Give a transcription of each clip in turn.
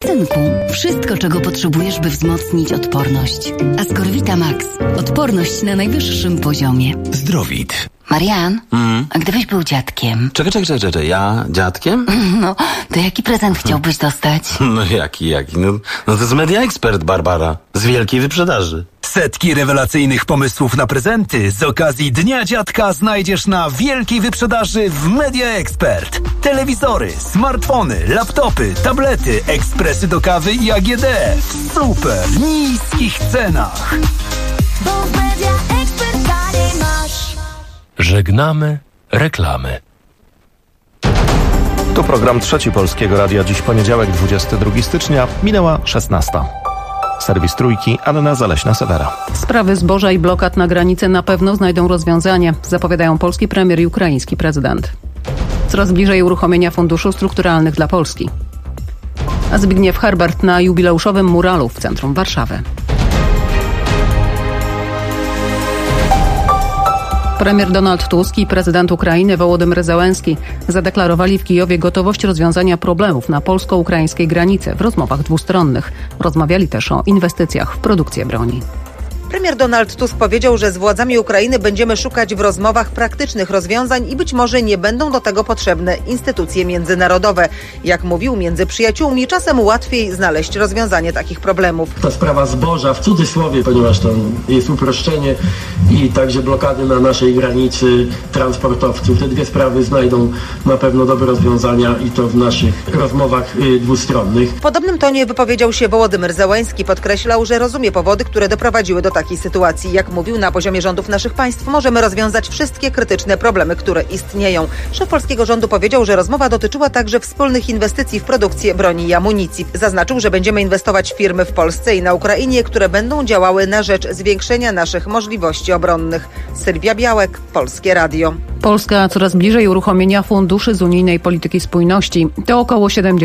magazynku wszystko, czego potrzebujesz, by wzmocnić odporność. Ascorvita Max. Odporność na najwyższym poziomie. Zdrowit. Marian, a gdybyś był dziadkiem? Czekaj, ja dziadkiem? No, to jaki prezent chciałbyś dostać? No jaki? No to jest Media Expert, Barbara. Z wielkiej wyprzedaży. Setki rewelacyjnych pomysłów na prezenty z okazji Dnia Dziadka znajdziesz na wielkiej wyprzedaży w Media Expert. Telewizory, smartfony, laptopy, tablety, ekspresy do kawy i AGD w super niskich cenach. Bo w Media Expert taniej masz. Żegnamy reklamy. To program Trzeci Polskiego Radia. Dziś poniedziałek, 22 stycznia, minęła 16. Serwis Trójki, Anna Zaleśna-Sewera. Sprawy zboża i blokad na granicy na pewno znajdą rozwiązanie, zapowiadają polski premier i ukraiński prezydent. Coraz bliżej uruchomienia funduszy strukturalnych dla Polski. A Zbigniew Herbert na jubileuszowym muralu w centrum Warszawy. Premier Donald Tusk i prezydent Ukrainy Wołodymyr Zełenski zadeklarowali w Kijowie gotowość rozwiązania problemów na polsko-ukraińskiej granicy w rozmowach dwustronnych. Rozmawiali też o inwestycjach w produkcję broni. Premier Donald Tusk powiedział, że z władzami Ukrainy będziemy szukać w rozmowach praktycznych rozwiązań i być może nie będą do tego potrzebne instytucje międzynarodowe. Jak mówił, między przyjaciółmi czasem łatwiej znaleźć rozwiązanie takich problemów. Ta sprawa zboża, w cudzysłowie, ponieważ to jest uproszczenie, i także blokady na naszej granicy transportowców. Te dwie sprawy znajdą na pewno dobre rozwiązania i to w naszych rozmowach dwustronnych. W podobnym tonie wypowiedział się Wołodymyr Zełenski. Podkreślał, że rozumie powody, które doprowadziły do takiej sytuacji. Jak mówił, na poziomie rządów naszych państw możemy rozwiązać wszystkie krytyczne problemy, które istnieją. Szef polskiego rządu powiedział, że rozmowa dotyczyła także wspólnych inwestycji w produkcję broni i amunicji. Zaznaczył, że będziemy inwestować w firmy w Polsce i na Ukrainie, które będą działały na rzecz zwiększenia naszych możliwości obronnych. Sylwia Białek, Polskie Radio. Polska coraz bliżej uruchomienia funduszy z unijnej polityki spójności. To około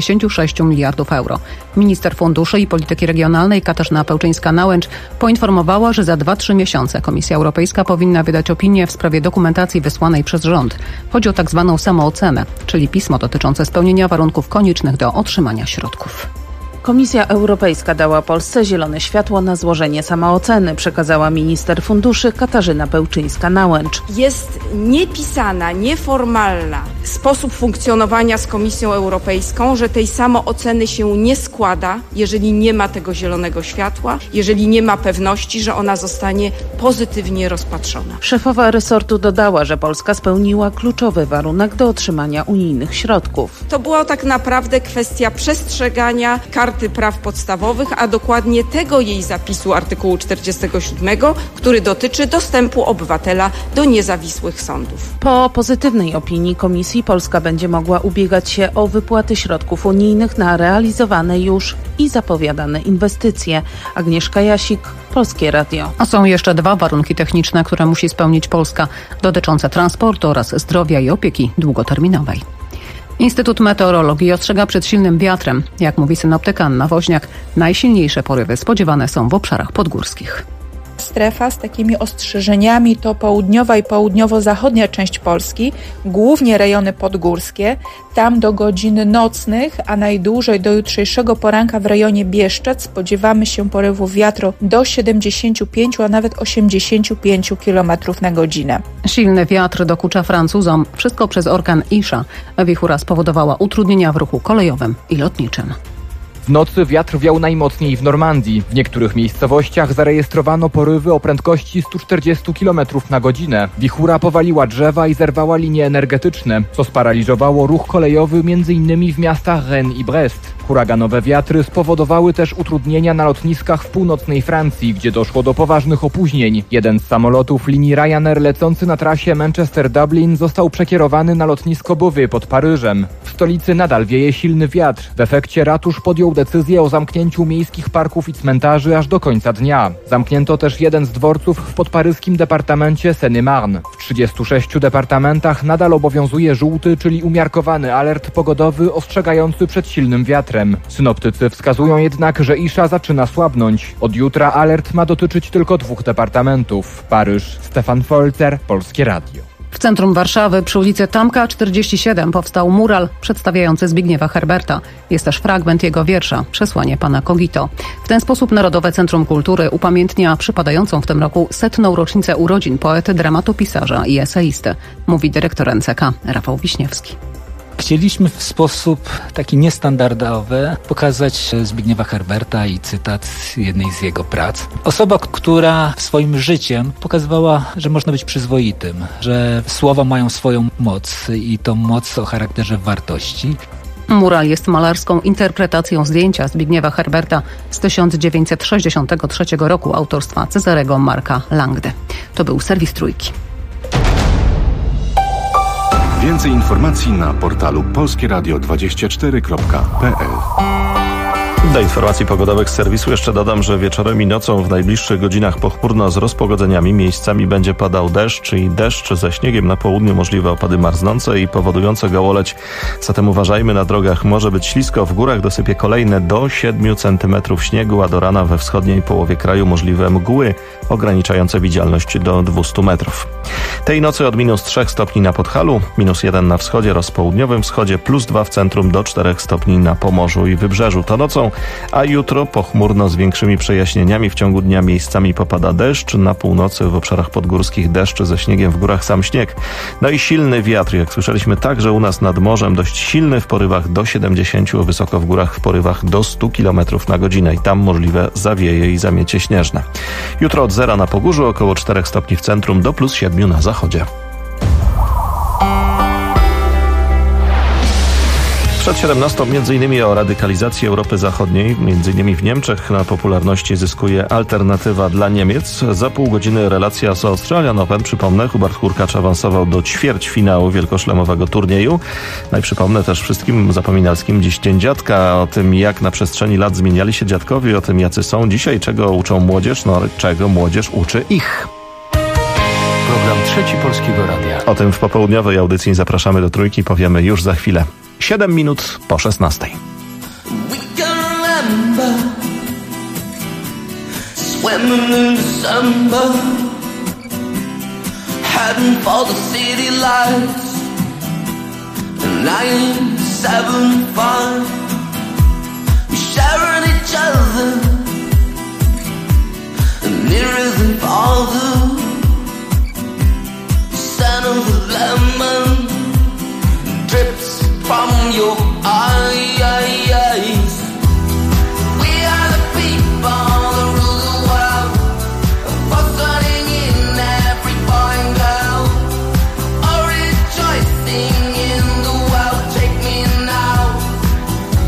76 miliardów euro. Minister Funduszy i Polityki Regionalnej Katarzyna Pełczyńska-Nałęcz poinformowała, że za 2-3 miesiące Komisja Europejska powinna wydać opinię w sprawie dokumentacji wysłanej przez rząd. Chodzi o tak zwaną samoocenę, czyli pismo dotyczące spełnienia warunków koniecznych do otrzymania środków. Komisja Europejska dała Polsce zielone światło na złożenie samooceny, przekazała minister funduszy Katarzyna Pełczyńska-Nałęcz. Jest niepisana, nieformalna sposób funkcjonowania z Komisją Europejską, że tej samooceny się nie składa, jeżeli nie ma tego zielonego światła, jeżeli nie ma pewności, że ona zostanie pozytywnie rozpatrzona. Szefowa resortu dodała, że Polska spełniła kluczowy warunek do otrzymania unijnych środków. To była tak naprawdę kwestia przestrzegania Karty Praw Podstawowych, a dokładnie tego jej zapisu artykułu 47, który dotyczy dostępu obywatela do niezawisłych sądów. Po pozytywnej opinii Komisji Polska będzie mogła ubiegać się o wypłaty środków unijnych na realizowane już i zapowiadane inwestycje. Agnieszka Jasik, Polskie Radio. A są jeszcze 2 warunki techniczne, które musi spełnić Polska, dotyczące transportu oraz zdrowia i opieki długoterminowej. Instytut Meteorologii ostrzega przed silnym wiatrem. Jak mówi synoptyk Anna Woźniak, najsilniejsze porywy spodziewane są w obszarach podgórskich. Strefa z takimi ostrzeżeniami to południowa i południowo-zachodnia część Polski, głównie rejony podgórskie, tam do godzin nocnych, a najdłużej do jutrzejszego poranka w rejonie Bieszczad spodziewamy się porywów wiatru do 75, a nawet 85 km na godzinę. Silny wiatr dokucza Francuzom, wszystko przez orkan Isha. Wichura spowodowała utrudnienia w ruchu kolejowym i lotniczym. W nocy wiatr wiał najmocniej w Normandii. W niektórych miejscowościach zarejestrowano porywy o prędkości 140 km na godzinę. Wichura powaliła drzewa i zerwała linie energetyczne, co sparaliżowało ruch kolejowy m.in. w miastach Rennes i Brest. Huraganowe wiatry spowodowały też utrudnienia na lotniskach w północnej Francji, gdzie doszło do poważnych opóźnień. Jeden z samolotów linii Ryanair lecący na trasie Manchester-Dublin został przekierowany na lotnisko Beauvais pod Paryżem. W stolicy nadal wieje silny wiatr. W efekcie ratusz podjął decyzję o zamknięciu miejskich parków i cmentarzy aż do końca dnia. Zamknięto też jeden z dworców w podparyskim departamencie Seine-et-Marne. W 36 departamentach nadal obowiązuje żółty, czyli umiarkowany alert pogodowy ostrzegający przed silnym wiatrem. Synoptycy wskazują jednak, że Isha zaczyna słabnąć. Od jutra alert ma dotyczyć tylko 2 departamentów. Paryż, Stefan Folzer, Polskie Radio. W centrum Warszawy przy ulicy Tamka 47 powstał mural przedstawiający Zbigniewa Herberta. Jest też fragment jego wiersza Przesłanie pana Kogito. W ten sposób Narodowe Centrum Kultury upamiętnia przypadającą w tym roku 100. rocznicę urodzin poety, dramatopisarza i eseisty, mówi dyrektor NCK Rafał Wiśniewski. Chcieliśmy w sposób taki niestandardowy pokazać Zbigniewa Herberta i cytat jednej z jego prac. Osoba, która swoim życiem pokazywała, że można być przyzwoitym, że słowa mają swoją moc i to moc o charakterze wartości. Mural jest malarską interpretacją zdjęcia Zbigniewa Herberta z 1963 roku autorstwa Cezarego Marka Langdy. To był serwis Trójki. Więcej informacji na portalu polskieradio24.pl. Do informacji pogodowych z serwisu jeszcze dodam, że wieczorem i nocą w najbliższych godzinach pochmurno z rozpogodzeniami. Miejscami będzie padał deszcz i deszcz ze śniegiem. Na południu możliwe opady marznące i powodujące gołoleć. Zatem uważajmy, na drogach może być ślisko. W górach dosypie kolejne do 7 cm śniegu, a do rana we wschodniej połowie kraju możliwe mgły ograniczające widzialność do 200 metrów. Tej nocy od -3 stopni na Podhalu, -1 na wschodzie oraz południowym wschodzie, +2 w centrum do 4 stopni na Pomorzu i Wybrzeżu. To nocą, a jutro pochmurno z większymi przejaśnieniami. W ciągu dnia miejscami popada deszcz. Na północy w obszarach podgórskich deszcz ze śniegiem, w górach sam śnieg. No i silny wiatr, jak słyszeliśmy, także u nas nad morzem, dość silny w porywach do 70, wysoko w górach w porywach do 100 km na godzinę i tam możliwe zawieje i zamiecie śnieżne. Jutro od 0 na Pogórzu, około 4 stopni w centrum do +7 na zachodzie. Przed 17 m.in. o radykalizacji Europy Zachodniej, m.in. w Niemczech na popularności zyskuje Alternatywa dla Niemiec. Za pół godziny relacja z Australian Open. Przypomnę, Hubert Hurkacz awansował do ćwierćfinału wielkoszlemowego turnieju. No i przypomnę też wszystkim zapominalskim dziś Dzień Dziadka. O tym, jak na przestrzeni lat zmieniali się dziadkowie, o tym, jacy są dzisiaj, czego uczą młodzież, no czego młodzież uczy ich. Program Trzeci Polskiego Radia. O tym w popołudniowej audycji zapraszamy do Trójki, powiemy już za chwilę. 7 minut po 16. Swimming in December, heading for the city lights. 975, we sharing each other, nearer than farther. Scent of the lemon drips from your eyes. We are the people that rule the world, fostering in every boy and girl, all rejoicing in the world. Take me now,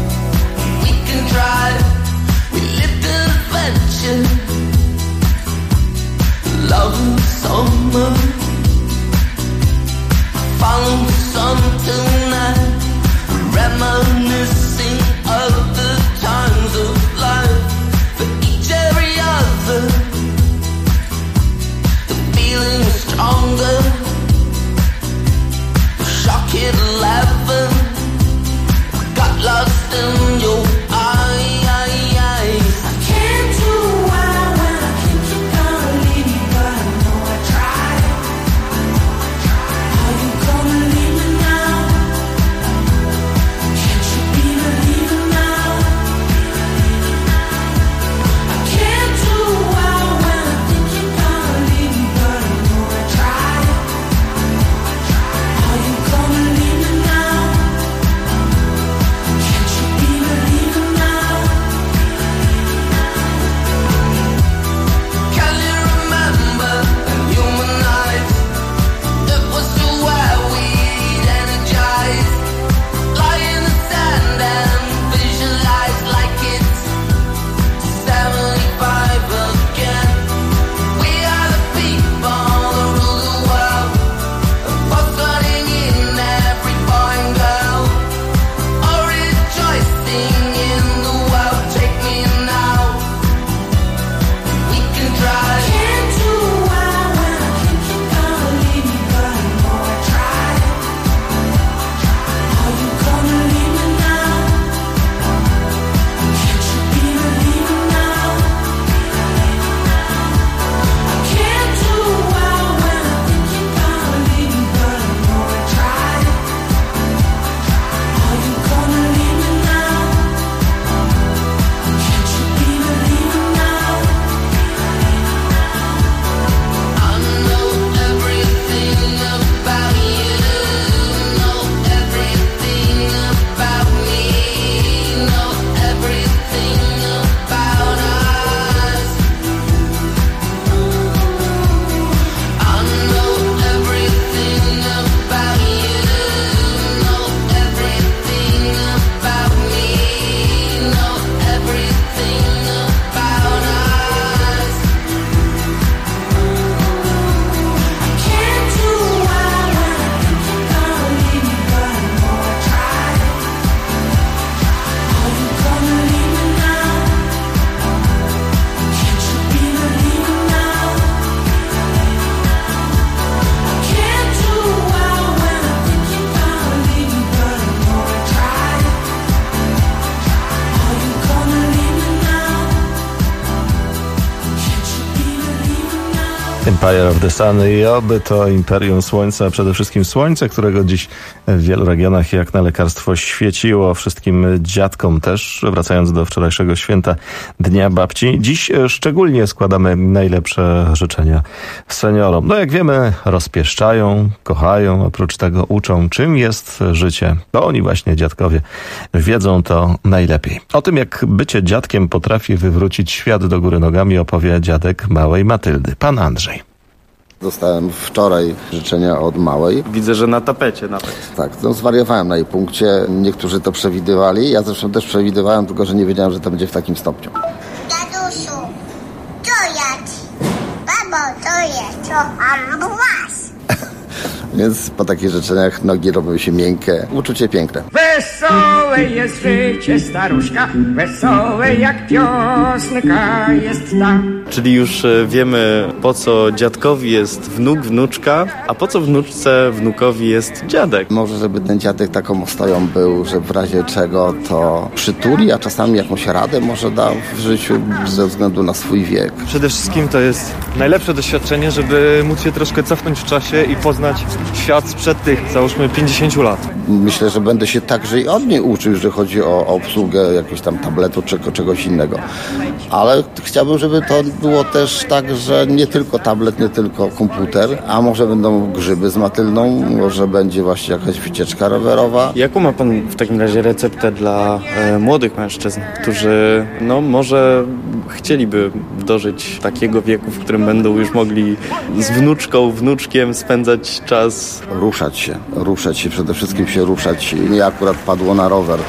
Empire of the Sun i oby to Imperium Słońca, przede wszystkim słońce, którego dziś w wielu regionach jak na lekarstwo świeciło, wszystkim dziadkom też, wracając do wczorajszego święta Dnia Babci. Dziś szczególnie składamy najlepsze życzenia seniorom. No jak wiemy, rozpieszczają, kochają, oprócz tego uczą, czym jest życie. To oni właśnie, dziadkowie, wiedzą to najlepiej. O tym, jak bycie dziadkiem potrafi wywrócić świat do góry nogami, opowie dziadek małej Matyldy, pan Andrzej. Dostałem wczoraj życzenia od małej. Widzę, że na tapecie nawet. Tak, no zwariowałem na jej punkcie. Niektórzy to przewidywali. Ja zresztą też przewidywałem, tylko że nie wiedziałem, że to będzie w takim stopniu. Tadusiu, to jest? Babo, to jest? To ambulans. Więc po takich życzeniach nogi robią się miękkie. Uczucie piękne. Wesołe jest życie staruszka, wesołe jak piosenka jest ta. Czyli już wiemy, po co dziadkowi jest wnuk, wnuczka, a po co wnuczce, wnukowi jest dziadek. Może, żeby ten dziadek taką ostoją był, że w razie czego to przytuli, a czasami jakąś radę może da w życiu ze względu na swój wiek. Przede wszystkim to jest najlepsze doświadczenie, żeby móc się troszkę cofnąć w czasie i poznać świat sprzed tych, załóżmy, 50 lat. Myślę, że będę się także i od niej uczył, jeżeli chodzi o obsługę jakiegoś tam tabletu czy czegoś innego. Ale chciałbym, żeby to było też tak, że nie tylko tablet, nie tylko komputer, a może będą grzyby z Matyldą, może będzie właśnie jakaś wycieczka rowerowa. Jaką ma pan w takim razie receptę dla młodych mężczyzn, którzy może chcieliby dożyć takiego wieku, w którym będą już mogli z wnuczką, wnuczkiem spędzać czas? Ruszać się, przede wszystkim się ruszać. Mnie akurat padło na rower.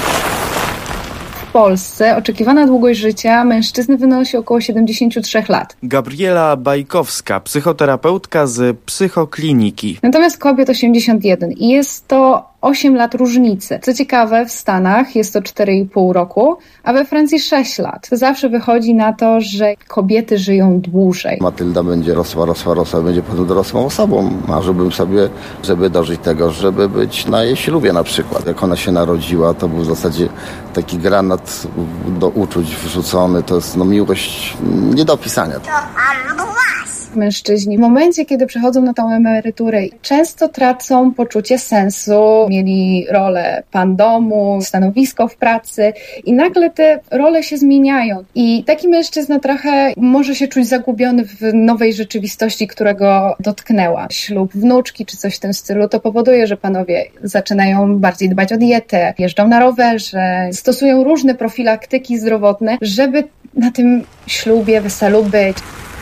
W Polsce oczekiwana długość życia mężczyzny wynosi około 73 lat. Gabriela Bajkowska, psychoterapeutka z psychokliniki. Natomiast kobiet 81 i jest to 8 lat różnicy. Co ciekawe, w Stanach jest to 4,5 roku, a we Francji 6 lat. To zawsze wychodzi na to, że kobiety żyją dłużej. Matylda będzie rosła, będzie potem dorosłą osobą. Marzyłbym sobie, żeby dożyć tego, żeby być na jej ślubie na przykład. Jak ona się narodziła, to był w zasadzie taki granat do uczuć wrzucony. To jest miłość nie do opisania. Mężczyźni w momencie, kiedy przechodzą na tą emeryturę, często tracą poczucie sensu. Mieli rolę pan domu, stanowisko w pracy i nagle te role się zmieniają. I taki mężczyzna trochę może się czuć zagubiony w nowej rzeczywistości, która go dotknęła. Ślub wnuczki czy coś w tym stylu to powoduje, że panowie zaczynają bardziej dbać o dietę, jeżdżą na rowerze, stosują różne profilaktyki zdrowotne, żeby na tym ślubie, weselu być.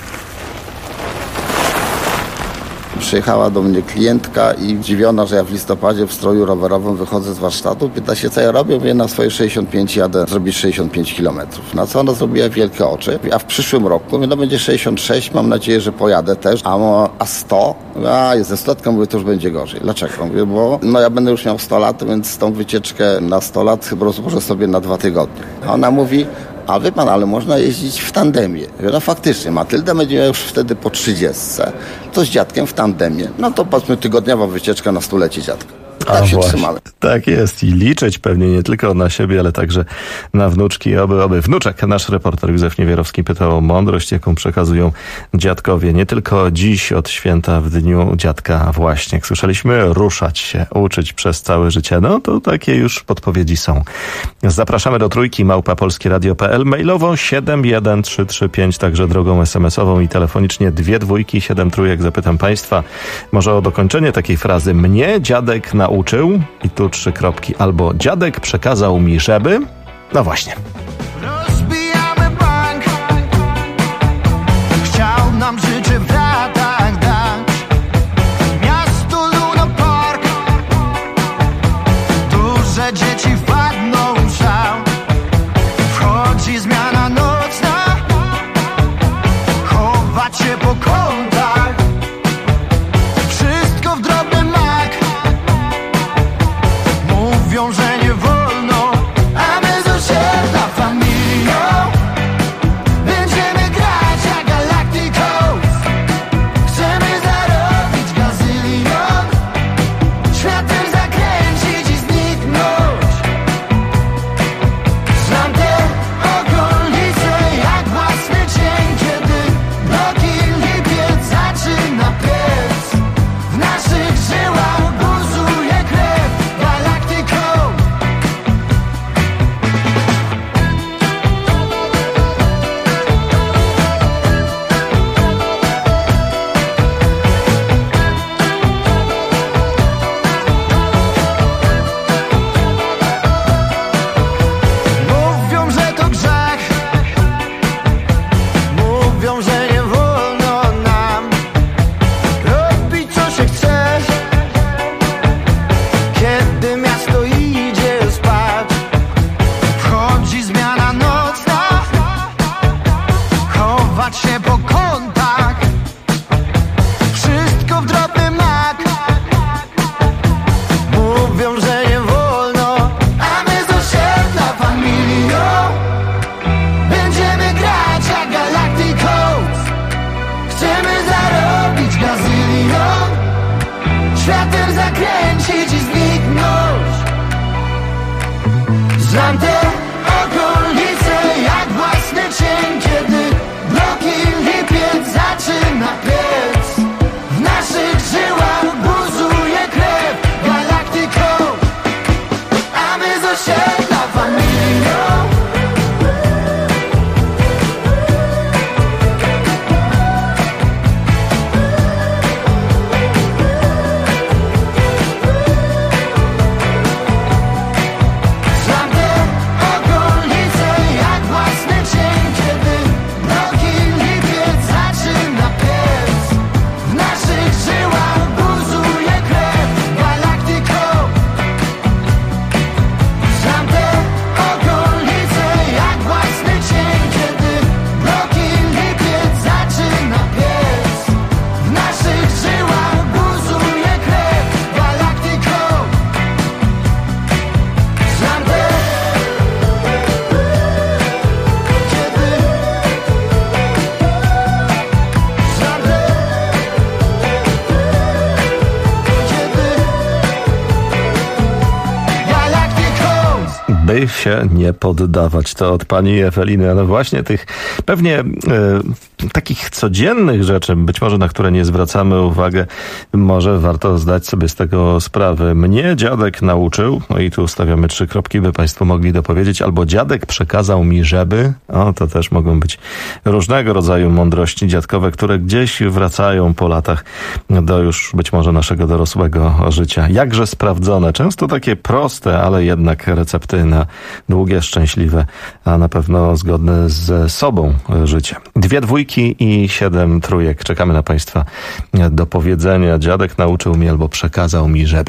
Przyjechała do mnie klientka i zdziwiona, że ja w listopadzie w stroju rowerowym wychodzę z warsztatu. Pyta się, co ja robię. Mówię, na swoje 65 jadę zrobić 65 kilometrów. Na co ona zrobiła wielkie oczy. A w przyszłym roku, będzie 66, mam nadzieję, że pojadę też. A 100? Ze 100, mówię, to już będzie gorzej. Dlaczego? Mówię, bo ja będę już miał 100 lat, więc tą wycieczkę na 100 lat chyba rozłożę sobie na 2 tygodnie. A ona mówi, a wie pan, ale można jeździć w tandemie. Faktycznie, Matylda będzie miała już wtedy po 30. To z dziadkiem w tandemie. To powiedzmy tygodniowa wycieczka na 100-lecie dziadka. Tak się trzymamy. Tak jest i liczyć pewnie nie tylko na siebie, ale także na wnuczki. Oby wnuczek. Nasz reporter Józef Niewierowski pytał o mądrość, jaką przekazują dziadkowie. Nie tylko dziś od święta w dniu dziadka właśnie. Jak słyszeliśmy, ruszać się, uczyć przez całe życie. To takie już podpowiedzi są. Zapraszamy do Trójki @polskieradio.pl, mailowo 71335, także drogą SMS-ową i telefonicznie 2 dwójki 7 trójek. Zapytam państwa może o dokończenie takiej frazy. Mnie dziadek nauczył i tu 3 kropki. Albo dziadek przekazał mi, żeby... No właśnie. Rozbijamy bank. Chciał nam życie w ratach dać. Miasto Luna Park. Duże dzieci wpadną w szał. Wchodzi zmiana nocna. Chować się po kątach. Wszystko w drobny mak. Mówią, że nie wolno, a my z osiedla by się nie poddawać. To od pani Eweliny. No właśnie tych pewnie takich codziennych rzeczy, być może na które nie zwracamy uwagi, może warto zdać sobie z tego sprawę. Mnie dziadek nauczył, no i tu stawiamy 3 kropki, by państwo mogli dopowiedzieć, albo dziadek przekazał mi, żeby, to też mogą być różnego rodzaju mądrości dziadkowe, które gdzieś wracają po latach do już być może naszego dorosłego życia. Jakże sprawdzone, często takie proste, ale jednak recepty na długie, szczęśliwe, a na pewno zgodne ze sobą życie. 2 dwójki i 7 trójek. Czekamy na państwa dopowiedzenia. Dziadek nauczył mnie albo przekazał mi, żeby.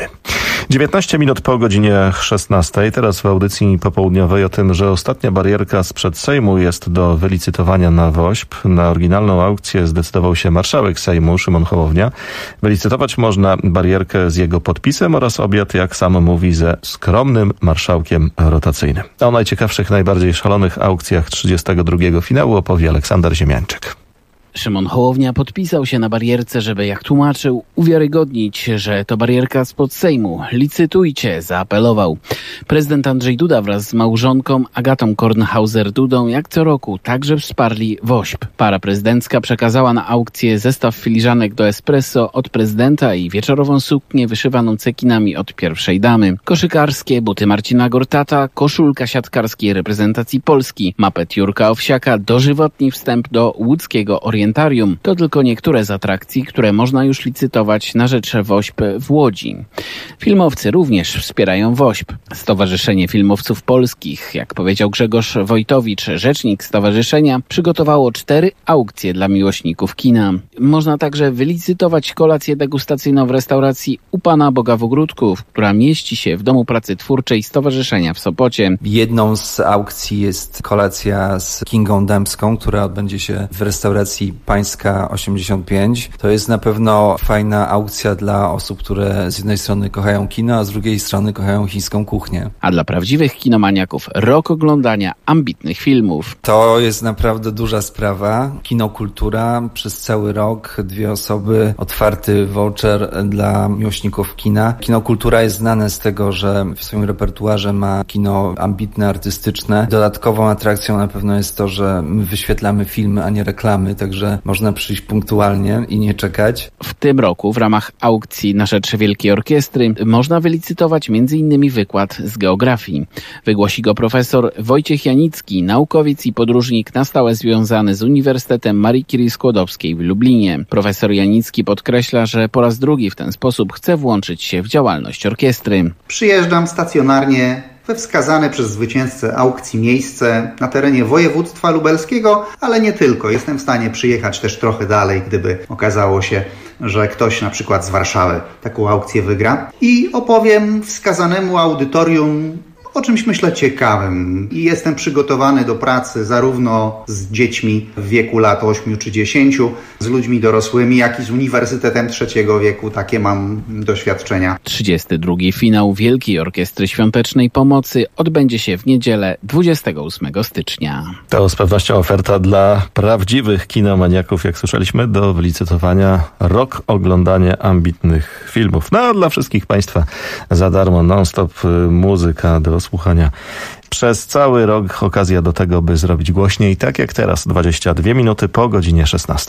19 minut po godzinie 16. Teraz w audycji popołudniowej o tym, że ostatnia barierka sprzed Sejmu jest do wylicytowania na WOŚP. Na oryginalną aukcję zdecydował się marszałek Sejmu Szymon Hołownia. Wylicytować można barierkę z jego podpisem oraz obiad, jak sam mówi, ze skromnym marszałkiem rotacyjnym. O najciekawszych, najbardziej szalonych aukcjach 32. finału opowie Aleksander Ziemiańczyk. Szymon Hołownia podpisał się na barierce, żeby, jak tłumaczył, uwiarygodnić, że to barierka spod Sejmu. Licytujcie, zaapelował. Prezydent Andrzej Duda wraz z małżonką Agatą Kornhauser-Dudą jak co roku także wsparli WOŚP. Para prezydencka przekazała na aukcję zestaw filiżanek do espresso od prezydenta i wieczorową suknię wyszywaną cekinami od pierwszej damy. Koszykarskie, buty Marcina Gortata, koszulka siatkarskiej reprezentacji Polski, mapet Jurka Owsiaka, dożywotni wstęp do łódzkiego orientarium. To tylko niektóre z atrakcji, które można już licytować na rzecz WOŚP w Łodzi. Filmowcy również wspierają WOŚP. Stowarzyszenie Filmowców Polskich, jak powiedział Grzegorz Wojtowicz, rzecznik stowarzyszenia, przygotowało 4 aukcje dla miłośników kina. Można także wylicytować kolację degustacyjną w restauracji U Pana Boga w Ogródku, która mieści się w Domu Pracy Twórczej Stowarzyszenia w Sopocie. Jedną z aukcji jest kolacja z Kingą Dębską, która odbędzie się w restauracji Pańska 85. To jest na pewno fajna aukcja dla osób, które z jednej strony kochają kino, a z drugiej strony kochają chińską kuchnię. A dla prawdziwych kinomaniaków rok oglądania ambitnych filmów. To jest naprawdę duża sprawa. Kinokultura przez cały rok, 2 osoby, otwarty voucher dla miłośników kina. Kinokultura jest znane z tego, że w swoim repertuarze ma kino ambitne, artystyczne. Dodatkową atrakcją na pewno jest to, że my wyświetlamy filmy, a nie reklamy, także można przyjść punktualnie i nie czekać. W tym roku w ramach aukcji na rzecz Wielkiej Orkiestry można wylicytować m.in. wykład z geografii. Wygłosi go profesor Wojciech Janicki, naukowiec i podróżnik na stałe związany z Uniwersytetem Marii Curie Skłodowskiej w Lublinie. Profesor Janicki podkreśla, że po raz drugi w ten sposób chce włączyć się w działalność orkiestry. Przyjeżdżam stacjonarnie we wskazane przez zwycięzcę aukcji miejsce na terenie województwa lubelskiego, ale nie tylko. Jestem w stanie przyjechać też trochę dalej, gdyby okazało się, że ktoś na przykład z Warszawy taką aukcję wygra. I opowiem wskazanemu audytorium o czymś, myślę, ciekawym. I jestem przygotowany do pracy zarówno z dziećmi w wieku lat 8 czy 10, z ludźmi dorosłymi, jak i z Uniwersytetem Trzeciego Wieku. Takie mam doświadczenia. 32. finał Wielkiej Orkiestry Świątecznej Pomocy odbędzie się w niedzielę 28 stycznia. To z pewnością oferta dla prawdziwych kinomaniaków, jak słyszeliśmy, do wylicytowania rok oglądania ambitnych filmów. No, dla wszystkich państwa za darmo, non-stop muzyka do słuchania przez cały rok. Okazja do tego, by zrobić głośniej, tak jak teraz, 22 minuty po godzinie 16.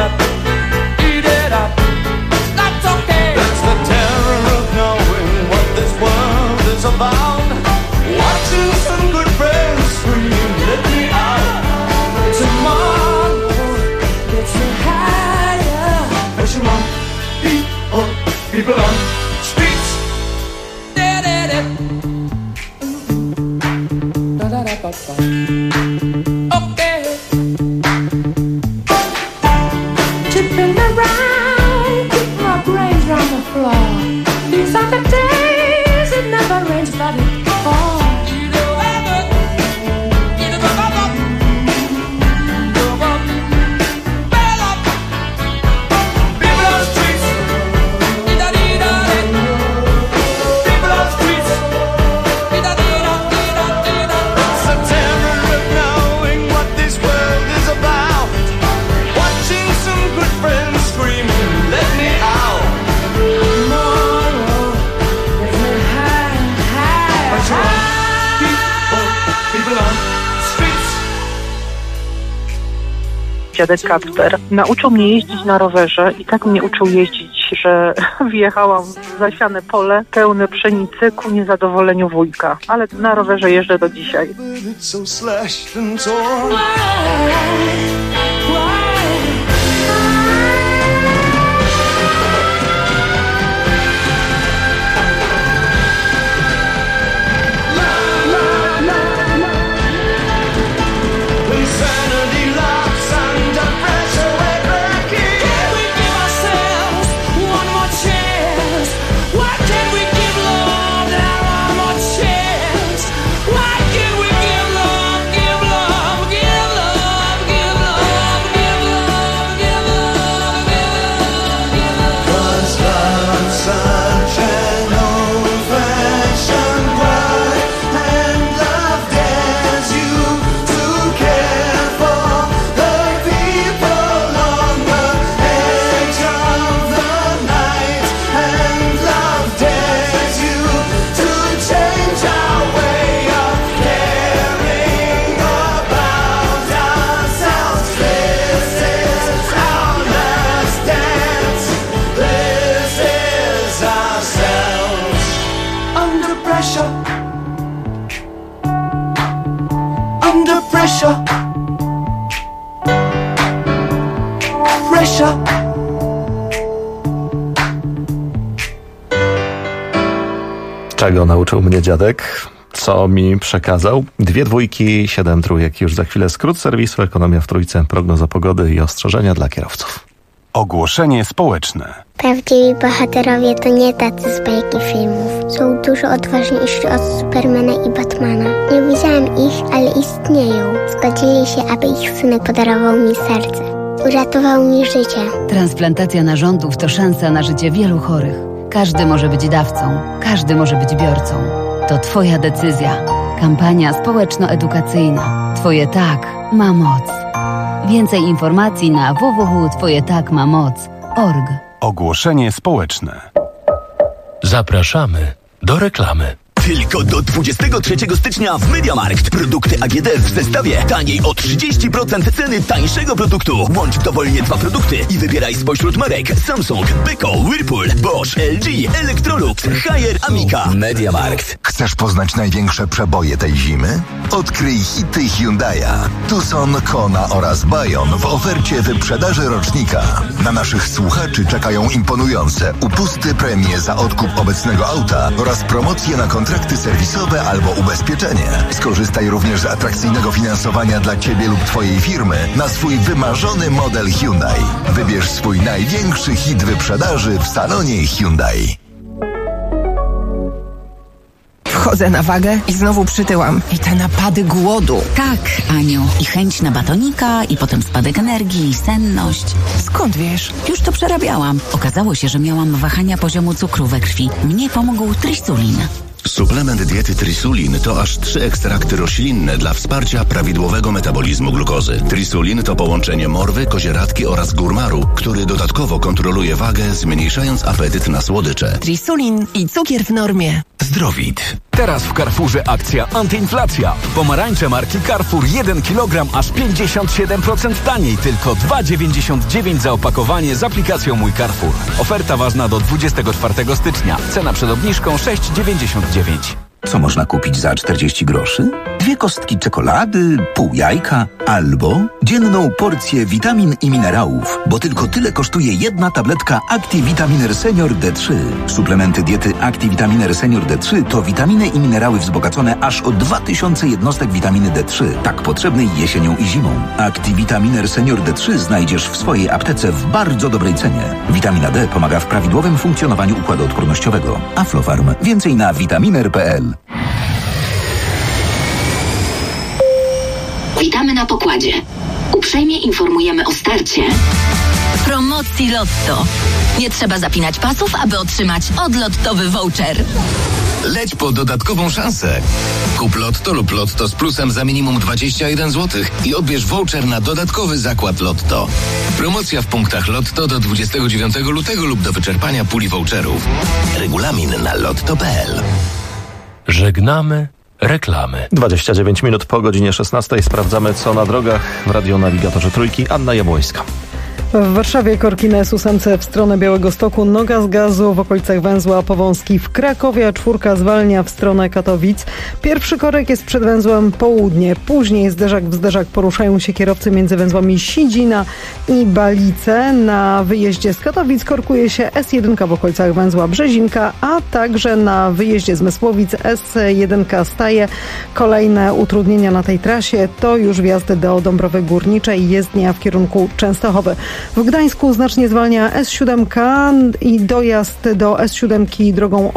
That's the terror of knowing what Okay. Tipping around, keep my brains on the floor. These are the days it never rains, but it falls. Dziadek Kacper nauczył mnie jeździć na rowerze i tak mnie uczył jeździć, że wjechałam w zasiane pole pełne pszenicy ku niezadowoleniu wujka. Ale na rowerze jeżdżę do dzisiaj. Czego nauczył mnie dziadek? Co mi przekazał? 2 dwójki, 7 trójek. Już za chwilę skrót serwisu, ekonomia w trójce, prognoza pogody i ostrzeżenia dla kierowców. Ogłoszenie społeczne. Prawdziwi bohaterowie to nie tacy z bajki filmów. Są dużo odważniejsi od Supermana i Batmana. Nie widziałem ich, ale istnieją. Zgodzili się, aby ich synek podarował mi serce. Uratował mi życie. Transplantacja narządów to szansa na życie wielu chorych. Każdy może być dawcą, każdy może być biorcą. To Twoja decyzja. Kampania społeczno-edukacyjna. Twoje tak ma moc. Więcej informacji na www.twojetakmamoc.org. Ogłoszenie społeczne. Zapraszamy do reklamy. Tylko do 23 stycznia w MediaMarkt. Produkty AGD w zestawie taniej o 30% ceny tańszego produktu. Łącz dowolnie 2 produkty i wybieraj spośród marek Samsung, Beko, Whirlpool, Bosch, LG, Electrolux, Haier, Amica. MediaMarkt. Chcesz poznać największe przeboje tej zimy? Odkryj hity Hyundai'a. Tucson, Kona oraz Bayon w ofercie wyprzedaży rocznika. Na naszych słuchaczy czekają imponujące upusty, premie za odkup obecnego auta oraz promocje na kontrakty serwisowe albo ubezpieczenie. Skorzystaj również z atrakcyjnego finansowania dla Ciebie lub Twojej firmy na swój wymarzony model Hyundai. Wybierz swój największy hit wyprzedaży w salonie Hyundai. Wchodzę na wagę i znowu przytyłam. I te napady głodu. Tak, Aniu. I chęć na batonika, i potem spadek energii, i senność. Skąd wiesz? Już to przerabiałam. Okazało się, że miałam wahania poziomu cukru we krwi. Mnie pomógł Trisulin. Suplement diety Trisulin to aż 3 ekstrakty roślinne dla wsparcia prawidłowego metabolizmu glukozy. Trisulin to połączenie morwy, kozieradki oraz górmaru, który dodatkowo kontroluje wagę, zmniejszając apetyt na słodycze. Trisulin i cukier w normie. Zdrowit. Teraz w Carrefourze akcja antyinflacja. Pomarańcze marki Carrefour 1 kg aż 57% taniej. Tylko 2,99 za opakowanie z aplikacją Mój Carrefour. Oferta ważna do 24 stycznia. Cena przed obniżką 6,99. Co można kupić za 40 groszy? 2 kostki czekolady, pół jajka albo dzienną porcję witamin i minerałów, bo tylko tyle kosztuje jedna tabletka ActiVitaminer Senior D3. Suplementy diety ActiVitaminer Senior D3 to witaminy i minerały wzbogacone aż o 2000 jednostek witaminy D3, tak potrzebnej jesienią i zimą. ActiVitaminer Senior D3 znajdziesz w swojej aptece w bardzo dobrej cenie. Witamina D pomaga w prawidłowym funkcjonowaniu układu odpornościowego. Aflofarm. Więcej na vitaminer.pl. Witamy na pokładzie. Uprzejmie informujemy o starcie promocji Lotto. Nie trzeba zapinać pasów, aby otrzymać odlottowy voucher. Leć po dodatkową szansę. Kup Lotto lub Lotto z plusem za minimum 21 zł i odbierz voucher na dodatkowy zakład Lotto. Promocja w punktach Lotto do 29 lutego lub do wyczerpania puli voucherów. Regulamin na lotto.pl. Żegnamy reklamy. 29 minut po godzinie 16 sprawdzamy, co na drogach w radionawigatorze Trójki. Anna Jabłońska. W Warszawie korki na S8 w stronę Białegostoku, noga z gazu w okolicach węzła Powązki. W Krakowie A4 zwalnia w stronę Katowic. Pierwszy korek jest przed węzłem Południe. Później zderzak w zderzak poruszają się kierowcy między węzłami Sidzina i Balice. Na wyjeździe z Katowic korkuje się S1 w okolicach węzła Brzezinka, a także na wyjeździe z Mysłowic S1 staje. Kolejne utrudnienia na tej trasie to już wjazdy do Dąbrowy Górniczej i jezdnia w kierunku Częstochowy. W Gdańsku znacznie zwalnia S7 i dojazd do S7 drogą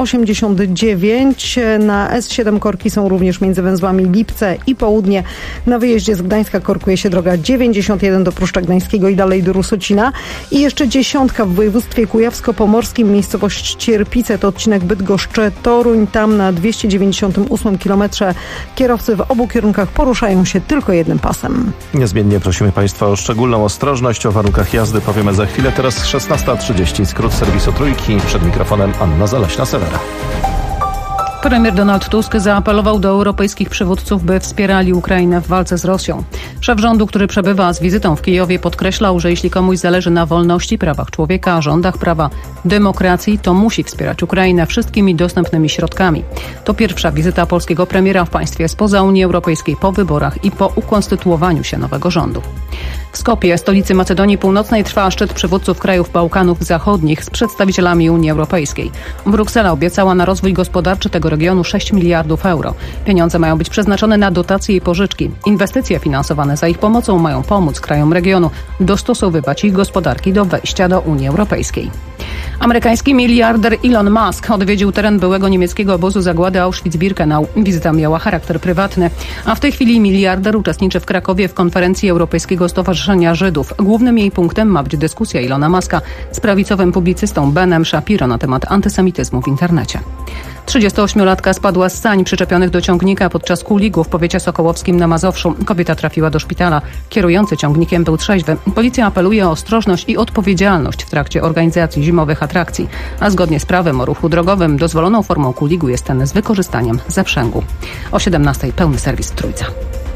89. Na S7 korki są również między węzłami Lipce i Południe. Na wyjeździe z Gdańska korkuje się droga 91 do Pruszcza Gdańskiego i dalej do Rusocina. I jeszcze 10 w województwie kujawsko-pomorskim, miejscowość Cierpice, to odcinek Bydgoszcz-Toruń. Tam na 298 km kierowcy w obu kierunkach poruszają się tylko jednym pasem. Niezmiennie prosimy Państwa o szczególną ostrożność. O warunkach jazdy powiemy za chwilę. Teraz 16:30. Skrót serwisu Trójki. Przed mikrofonem Anna Zaleśna-Sewera. Premier Donald Tusk zaapelował do europejskich przywódców, by wspierali Ukrainę w walce z Rosją. Szef rządu, który przebywa z wizytą w Kijowie, podkreślał, że jeśli komuś zależy na wolności, prawach człowieka, rządach prawa, demokracji, to musi wspierać Ukrainę wszystkimi dostępnymi środkami. To pierwsza wizyta polskiego premiera w państwie spoza Unii Europejskiej po wyborach i po ukonstytuowaniu się nowego rządu. W Skopje, stolicy Macedonii Północnej, trwa szczyt przywódców krajów Bałkanów Zachodnich z przedstawicielami Unii Europejskiej. Bruksela obiecała na rozwój gospodarczy tego regionu 6 miliardów euro. Pieniądze mają być przeznaczone na dotacje i pożyczki. Inwestycje finansowane za ich pomocą mają pomóc krajom regionu dostosowywać ich gospodarki do wejścia do Unii Europejskiej. Amerykański miliarder Elon Musk odwiedził teren byłego niemieckiego obozu zagłady Auschwitz-Birkenau. Wizyta miała charakter prywatny, a w tej chwili miliarder uczestniczy w Krakowie w konferencji Europejskiego Stowarzyszenia Żydów. Głównym jej punktem ma być dyskusja Elona Muska z prawicowym publicystą Benem Shapiro na temat antysemityzmu w internecie. 38-latka spadła z sań przyczepionych do ciągnika podczas kuligu w powiecie sokołowskim na Mazowszu. Kobieta trafiła do szpitala. Kierujący ciągnikiem był trzeźwy. Policja apeluje o ostrożność i odpowiedzialność w trakcie organizacji zimowych atrakcji. A zgodnie z prawem o ruchu drogowym dozwoloną formą kuligu jest ten z wykorzystaniem zaprzęgu. O 17:00 pełny serwis Trójca.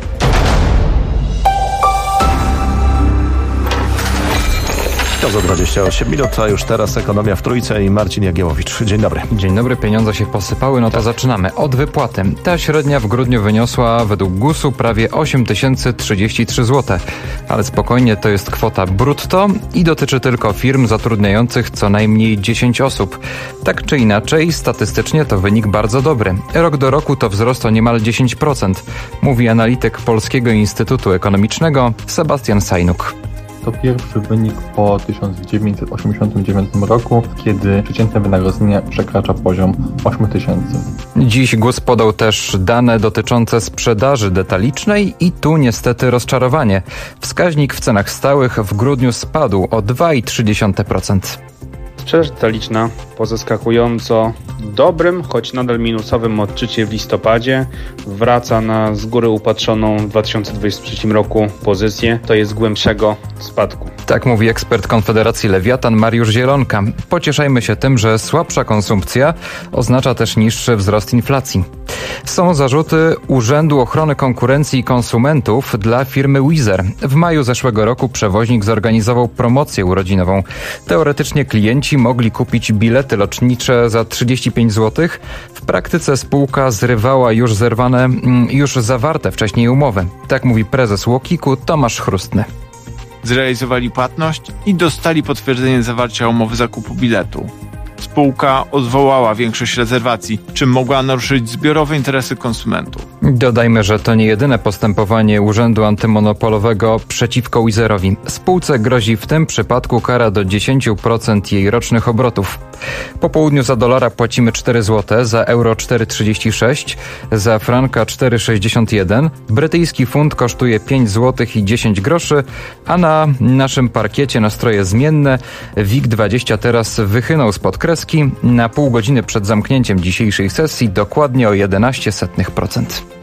To za 28 minut, a już teraz ekonomia w Trójce i Marcin Jagiełowicz. Dzień dobry. Dzień dobry, pieniądze się posypały, no to zaczynamy od wypłaty. Ta średnia w grudniu wyniosła według GUS-u prawie 8033 zł. Ale spokojnie, to jest kwota brutto i dotyczy tylko firm zatrudniających co najmniej 10 osób. Tak czy inaczej, statystycznie to wynik bardzo dobry. Rok do roku to wzrost o niemal 10%, mówi analityk Polskiego Instytutu Ekonomicznego Sebastian Sajnuk. To pierwszy wynik po 1989 roku, kiedy przeciętne wynagrodzenie przekracza poziom 8000. Dziś GUS podał też dane dotyczące sprzedaży detalicznej i tu niestety rozczarowanie. Wskaźnik w cenach stałych w grudniu spadł o 2,3%. Sprzedaż detaliczna po zaskakująco dobrym, choć nadal minusowym odczycie w listopadzie wraca na z góry upatrzoną w 2023 roku pozycję, to jest głębszego spadku. Tak mówi ekspert Konfederacji Lewiatan Mariusz Zielonka. Pocieszajmy się tym, że słabsza konsumpcja oznacza też niższy wzrost inflacji. Są zarzuty Urzędu Ochrony Konkurencji i Konsumentów dla firmy Wizer. W maju zeszłego roku przewoźnik zorganizował promocję urodzinową. Teoretycznie klienci mogli kupić bilety lotnicze za 35 zł. W praktyce spółka zrywała już zawarte wcześniej umowy. Tak mówi prezes UOKiK-u Tomasz Chrustny. Zrealizowali płatność i dostali potwierdzenie zawarcia umowy zakupu biletu. Spółka odwołała większość rezerwacji, czym mogła naruszyć zbiorowe interesy konsumentów. Dodajmy, że to nie jedyne postępowanie Urzędu Antymonopolowego przeciwko Wizerowi. Spółce grozi w tym przypadku kara do 10% jej rocznych obrotów. Po południu za dolara płacimy 4 zł, za euro 4,36, za franka 4,61, brytyjski funt kosztuje 5 zł i 10 groszy, a na naszym parkiecie nastroje zmienne. WIG20 teraz wychynął spod kreski na pół godziny przed zamknięciem dzisiejszej sesji dokładnie o 0,11%.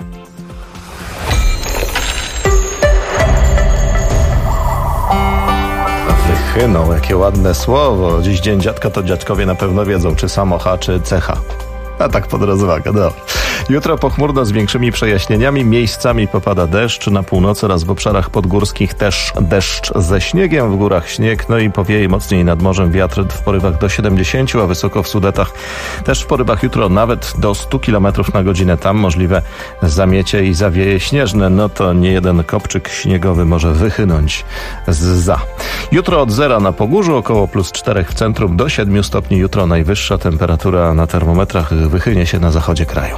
Wychynął, jakie ładne słowo. Dziś Dzień Dziadka, to dziadkowie na pewno wiedzą, czy samocha, czy cecha. A tak pod rozwagę, dobra. Jutro pochmurno z większymi przejaśnieniami, miejscami popada deszcz, na północy oraz w obszarach podgórskich też deszcz ze śniegiem, w górach śnieg, no i powieje mocniej nad morzem wiatr w porywach do 70, a wysoko w Sudetach też w porywach jutro nawet do 100 km na godzinę. Tam możliwe zamiecie i zawieje śnieżne, no to nie jeden kopczyk śniegowy może wychynąć zza. Jutro od 0 na Pogórzu, około +4 w centrum, do 7 stopni jutro najwyższa temperatura na termometrach wychynie się na zachodzie kraju.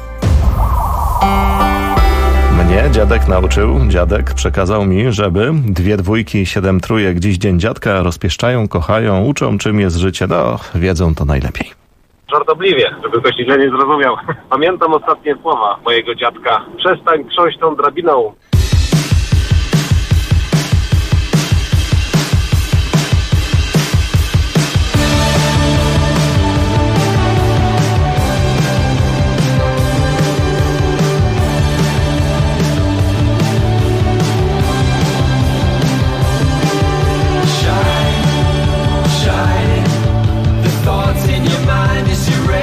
Mnie dziadek przekazał mi, żeby 2 dwójki, 7 trójek, dziś Dzień Dziadka, rozpieszczają, kochają, uczą, czym jest życie. No, wiedzą to najlepiej. Żartobliwie, żeby ktoś źle nie zrozumiał. Pamiętam ostatnie słowa mojego dziadka. Przestań trząść tą drabiną.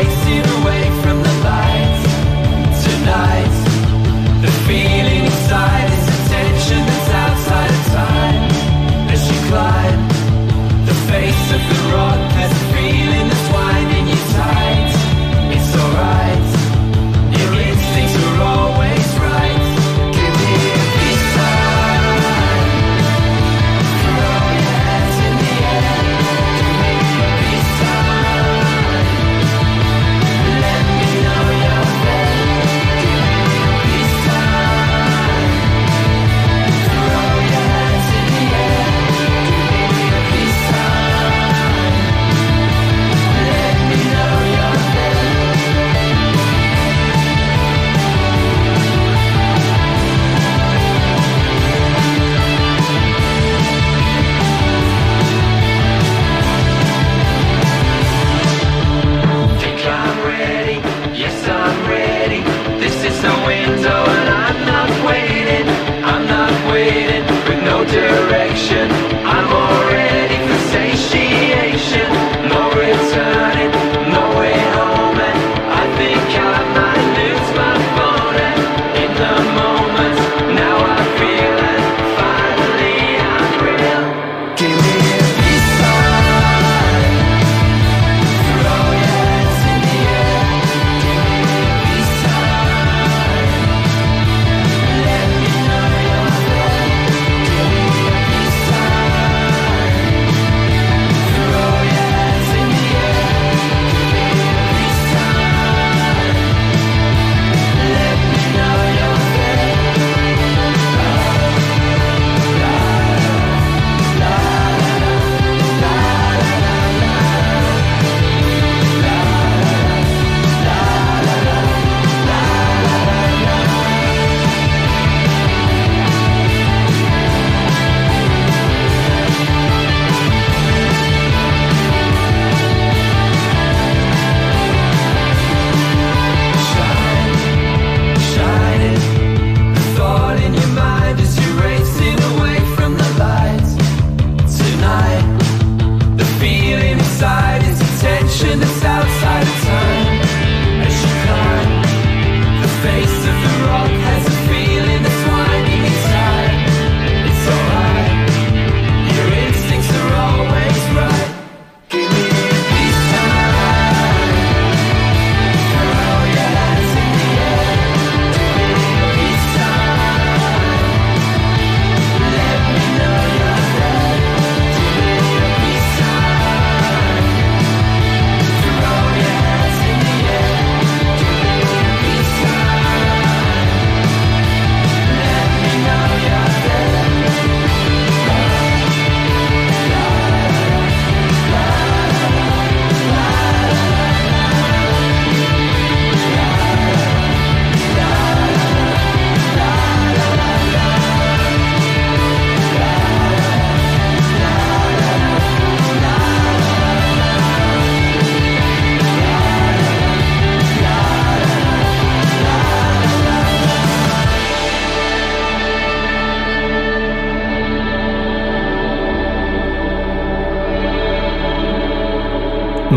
Inside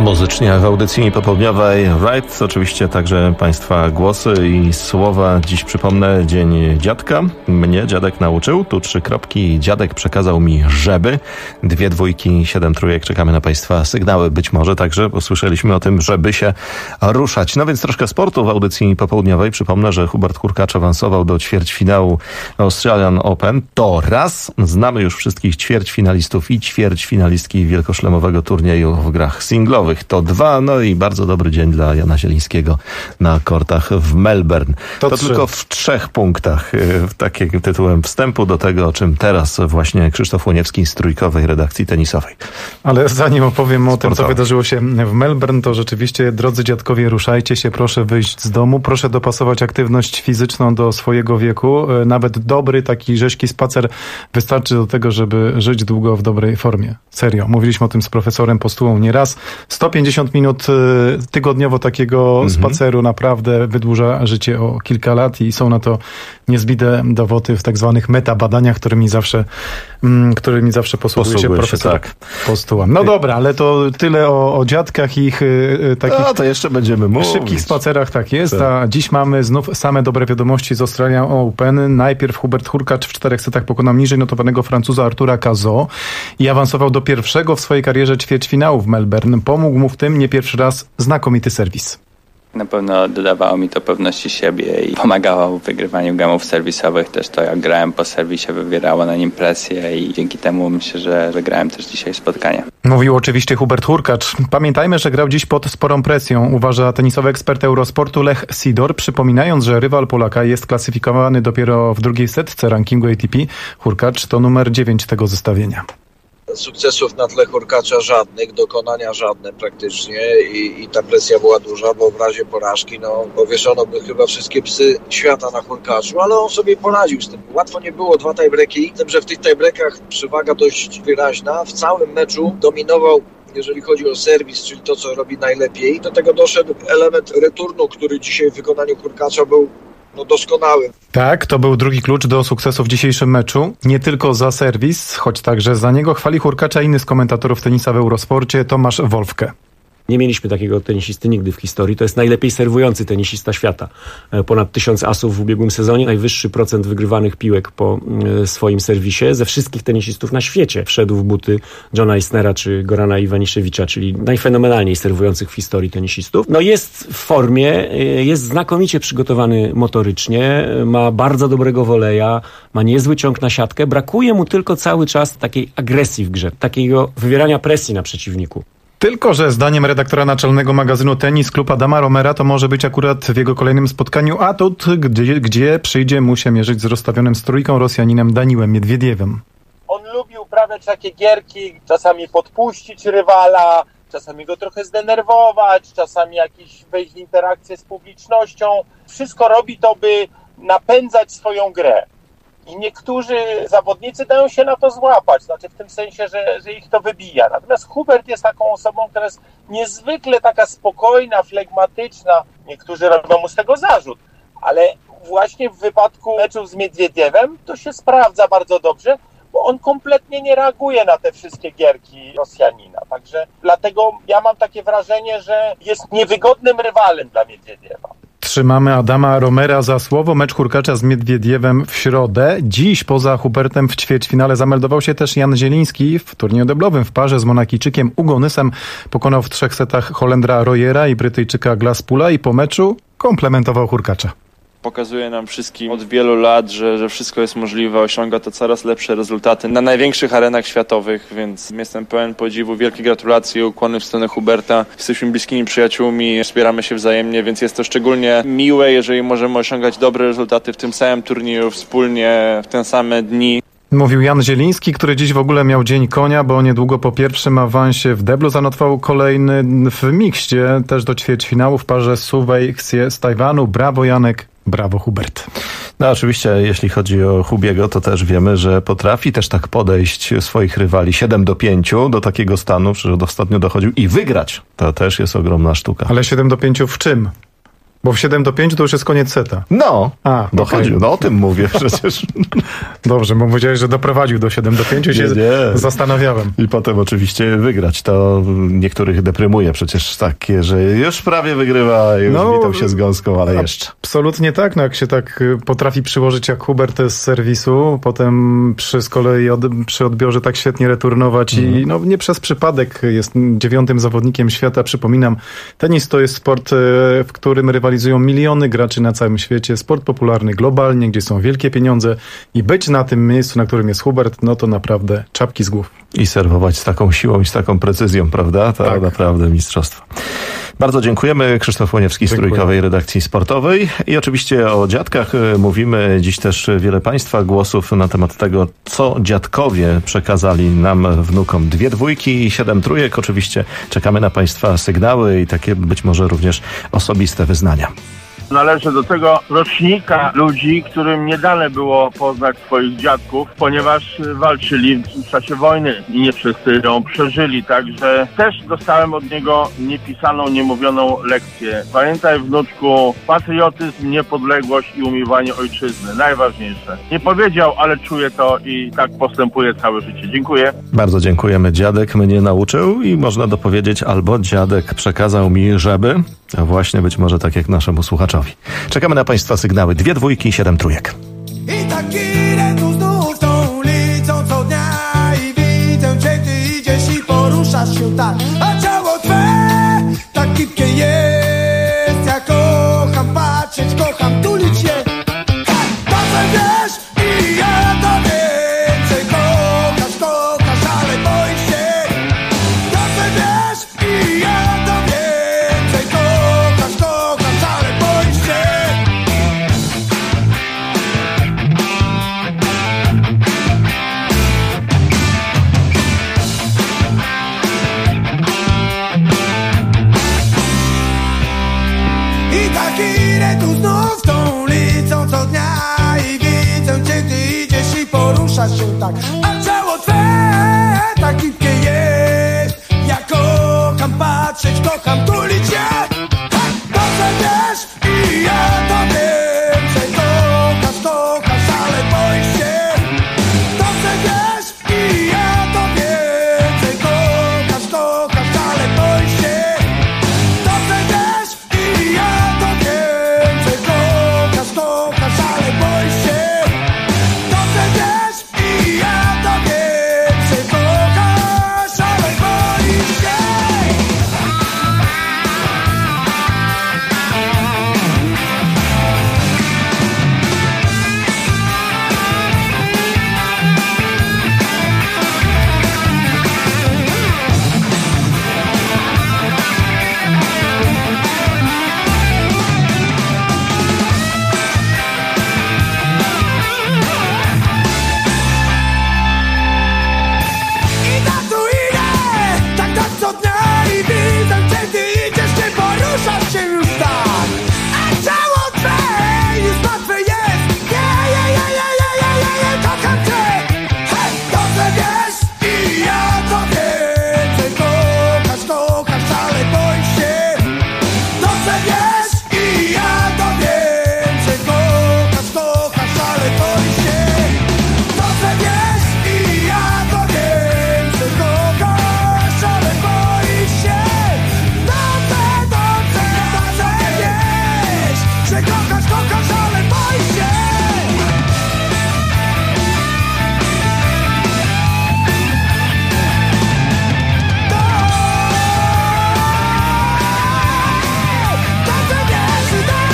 Muzycznie w audycji popołudniowej Right, oczywiście także Państwa głosy i słowa. Dziś przypomnę Dzień Dziadka. Mnie dziadek nauczył, tu 3 kropki, dziadek przekazał mi żeby. 2 dwójki, 7 trójek, czekamy na Państwa sygnały. Być może także usłyszeliśmy o tym, żeby się ruszać. No więc troszkę sportu w audycji popołudniowej. Przypomnę, że Hubert Hurkacz awansował do ćwierćfinału Australian Open. To raz. Znamy już wszystkich ćwierćfinalistów i ćwierćfinalistki wielkoszlemowego turnieju w grach singlowych. To 2, no i bardzo dobry dzień dla Jana Zielińskiego na kortach w Melbourne. To tylko w 3 punktach, takim tytułem wstępu do tego, o czym teraz właśnie Krzysztof Łoniewski z trójkowej redakcji tenisowej. Ale zanim opowiem o tym, co wydarzyło się w Melbourne, to rzeczywiście, drodzy dziadkowie, ruszajcie się, proszę wyjść z domu, proszę dopasować aktywność fizyczną do swojego wieku. Nawet dobry, taki rzeźki spacer wystarczy do tego, żeby żyć długo w dobrej formie. Serio. Mówiliśmy o tym z profesorem Postułą nieraz. 150 minut tygodniowo takiego spaceru naprawdę wydłuża życie o kilka lat i są na to niezbite dowody w tak zwanych metabadaniach, którymi zawsze posługuje się profesor Postuła. No dobra, ale to tyle o dziadkach i ich takich to jeszcze będziemy mówić. Szybkich spacerach, tak jest. A dziś mamy znów same dobre wiadomości z Australian Open. Najpierw Hubert Hurkacz w 4 setach pokonał niżej notowanego Francuza Artura Cazaux i awansował do pierwszego w swojej karierze ćwierćfinału w Melbourne. Pomógł mu w tym nie pierwszy raz znakomity serwis. Na pewno dodawało mi to pewności siebie i pomagało w wygrywaniu gemów serwisowych. Też to, jak grałem po serwisie, wywierało na nim presję i dzięki temu myślę, że wygrałem też dzisiaj spotkanie. Mówił oczywiście Hubert Hurkacz. Pamiętajmy, że grał dziś pod sporą presją, uważa tenisowy ekspert Eurosportu Lech Sidor, przypominając, że rywal Polaka jest klasyfikowany dopiero w drugiej setce rankingu ATP. Hurkacz to numer 9 tego zestawienia. Sukcesów na tle Hurkacza żadnych, dokonania żadne praktycznie i ta presja była duża, bo w razie porażki powieszono by chyba wszystkie psy świata na Hurkaczu, ale on sobie poradził z tym. Łatwo nie było, 2 tiebreaki, z tym, że w tych tiebreakach przewaga dość wyraźna. W całym meczu dominował, jeżeli chodzi o serwis, czyli to, co robi najlepiej. Do tego doszedł element returnu, który dzisiaj w wykonaniu Hurkacza był doskonały. Tak, to był drugi klucz do sukcesu w dzisiejszym meczu. Nie tylko za serwis, choć także za niego chwali Hurkacza inny z komentatorów tenisa w Eurosporcie, Tomasz Wolfke. Nie mieliśmy takiego tenisisty nigdy w historii. To jest najlepiej serwujący tenisista świata. Ponad 1000 asów w ubiegłym sezonie. Najwyższy procent wygrywanych piłek po swoim serwisie. Ze wszystkich tenisistów na świecie wszedł w buty Johna Isnera czy Gorana Iwaniszewicza, czyli najfenomenalniej serwujących w historii tenisistów. Jest w formie, jest znakomicie przygotowany motorycznie, ma bardzo dobrego woleja, ma niezły ciąg na siatkę. Brakuje mu tylko cały czas takiej agresji w grze, takiego wywierania presji na przeciwniku. Tylko że zdaniem redaktora naczelnego magazynu Tenis Klub Adama Romera to może być akurat w jego kolejnym spotkaniu atut, gdzie przyjdzie mu się mierzyć z rozstawionym z trójką Rosjaninem Daniłem Miedwiediewem. On lubi uprawiać takie gierki, czasami podpuścić rywala, czasami go trochę zdenerwować, czasami wejść w interakcję z publicznością. Wszystko robi to, by napędzać swoją grę. I niektórzy zawodnicy dają się na to złapać, w tym sensie, że ich to wybija. Natomiast Hubert jest taką osobą, która jest niezwykle taka spokojna, flegmatyczna. Niektórzy robią mu z tego zarzut, ale właśnie w wypadku meczów z Miedwiediewem to się sprawdza bardzo dobrze, bo on kompletnie nie reaguje na te wszystkie gierki Rosjanina. Także dlatego ja mam takie wrażenie, że jest niewygodnym rywalem dla Miedwiediewa. Trzymamy Adama Romera za słowo. Mecz Hurkacza z Miedwiediewem w środę. Dziś poza Hubertem w ćwierćfinale zameldował się też Jan Zieliński w turnieju deblowym w parze z Monakijczykiem Ugonysem. Pokonał w 3 setach Holendra Royera i Brytyjczyka Glaspoola i po meczu komplementował Hurkacza. Pokazuje nam wszystkim od wielu lat, że wszystko jest możliwe, osiąga to coraz lepsze rezultaty na największych arenach światowych, więc jestem pełen podziwu, wielkie gratulacje, ukłony w stronę Huberta. Jesteśmy bliskimi przyjaciółmi, wspieramy się wzajemnie, więc jest to szczególnie miłe, jeżeli możemy osiągać dobre rezultaty w tym samym turnieju, wspólnie, w te same dni. Mówił Jan Zieliński, który dziś w ogóle miał dzień konia, bo niedługo po pierwszym awansie w deblu zanotował kolejny w mikście, też do ćwierćfinału w parze Suwej-Xie z Tajwanu. Brawo Janek, brawo Hubert. No oczywiście, jeśli chodzi o Hubiego, to też wiemy, że potrafi też tak podejść swoich rywali 7-5 do takiego stanu, że ostatnio dochodził i wygrać. To też jest ogromna sztuka. Ale 7-5 w czym? Bo w 7-5 to już jest koniec seta. No, dochodził. Okay. No o tym mówię przecież. Dobrze, bo powiedziałeś, że doprowadził do 7-5 i się zastanawiałem. I potem oczywiście wygrać. To niektórych deprymuje przecież takie, że już prawie wygrywa, już witał się z gąską, ale jeszcze. Absolutnie tak. No jak się tak potrafi przyłożyć jak Hubert z serwisu, potem z kolei przy odbiorze tak świetnie returnować i nie przez przypadek jest 9. zawodnikiem świata. Przypominam, tenis to jest sport, w którym rywalizują miliony graczy na całym świecie. Sport popularny globalnie, gdzie są wielkie pieniądze i być na tym miejscu, na którym jest Hubert, no to naprawdę czapki z głów. I serwować z taką siłą i z taką precyzją, prawda? To tak. Naprawdę mistrzostwo. Bardzo dziękujemy. Krzysztof Łoniewski z Trójkowej Redakcji Sportowej. I oczywiście o dziadkach mówimy. Dziś też wiele Państwa głosów na temat tego, co dziadkowie przekazali nam wnukom. 2 dwójki i 7 trójek. Oczywiście czekamy na Państwa sygnały i takie być może również osobiste wyznania. Należę do tego rocznika ludzi, którym nie dane było poznać swoich dziadków, ponieważ walczyli w czasie wojny i nie wszyscy ją przeżyli. Także też dostałem od niego niepisaną, niemówioną lekcję. Pamiętaj, wnuczku, patriotyzm, niepodległość i umiłowanie ojczyzny. Najważniejsze. Nie powiedział, ale czuję to i tak postępuję całe życie. Dziękuję. Bardzo dziękujemy. Dziadek mnie nauczył i można dopowiedzieć, albo dziadek przekazał mi, żeby... Właśnie być może tak jak naszemu słuchaczowi. Czekamy na Państwa sygnały. 2 dwójki i 7 trójek. I tak idę tu znów tą ulicą co dnia i widzę cię, ty idziesz i poruszasz się tak, a ciało twe tak kipkie jest. Ja kocham patrzeć, kocham tulić się. Dobrze wiesz i ja to wiem, że kochasz, ale boisz się. Dobrze wiesz i ja to wiem, że kochasz, ale boisz się. I tak idę tu znów tą ulicą co dnia i widzę cię, ty idziesz i poruszasz się tak, a ciało twe tak kipkie jest. Ja kocham patrzeć, kocham tulić się. Dobrze wiesz i ja to wiem, że kochasz, ale boisz się. Dobrze wiesz i ja to wiem, że kochasz, ale boisz się. Dobrze wiesz i ja to wiem, że kochasz, ale boisz się. Dobrze wiesz i ja to wiem, że kochasz, ale boisz się. I tak tu idę, tak co dnia i widzę cię, ty idziesz, ty poruszasz się już tak, a ciało twe już martwe jest. Nie, kocham cię. Hej, dobrze wiesz i ja to wiem, że kochasz, ale boisz się. Dobrze wiesz i ja to wiem, że kochasz, ale boisz się. Dobrze wiesz i ja to wiem, że kochasz, ale boisz się. Dobrze wiesz, że kochasz, ale boisz się. Dobrze wiesz.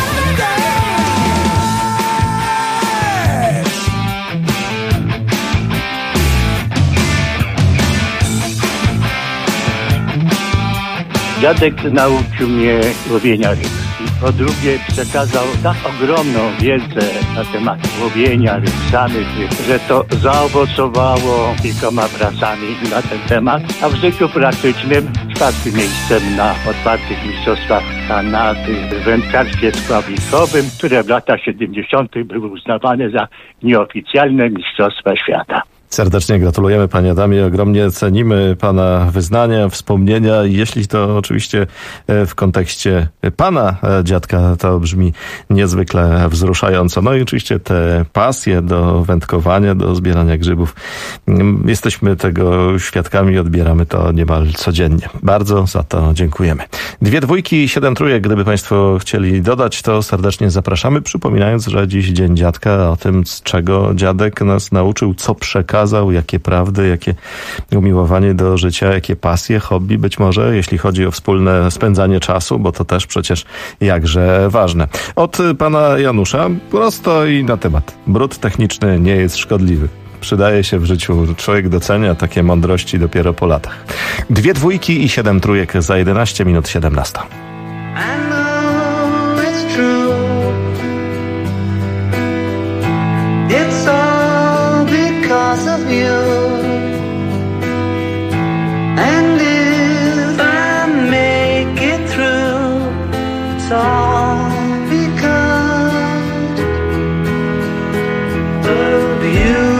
Dziadek nauczył mnie łowienia ryb. I po drugie przekazał tak ogromną wiedzę na temat łowienia ryb, samych ryb, że to zaowocowało kilkoma pracami na ten temat. A w życiu praktycznym 4. miejscem na otwartych mistrzostwach Kanady w wędkarstwie spławikowym, które w latach 70. były uznawane za nieoficjalne mistrzostwa świata. Serdecznie gratulujemy, panie Adamie. Ogromnie cenimy pana wyznania, wspomnienia. Jeśli to oczywiście w kontekście pana dziadka, to brzmi niezwykle wzruszająco. No i oczywiście te pasje do wędkowania, do zbierania grzybów. Jesteśmy tego świadkami, odbieramy to niemal codziennie. Bardzo za to dziękujemy. 2 dwójki i 7 trójek, gdyby państwo chcieli dodać, to serdecznie zapraszamy. Przypominając, że dziś Dzień Dziadka, o tym, z czego dziadek nas nauczył, co przekazał, jakie prawdy, jakie umiłowanie do życia, jakie pasje, hobby być może, jeśli chodzi o wspólne spędzanie czasu, bo to też przecież jakże ważne. Od pana Janusza prosto i na temat. Brud techniczny nie jest szkodliwy. Przydaje się w życiu. Człowiek docenia takie mądrości dopiero po latach. 2 dwójki i 7 trójek za 11 minut 17. I know it's true. It's all because of you. And if I make it through, it's all because of you.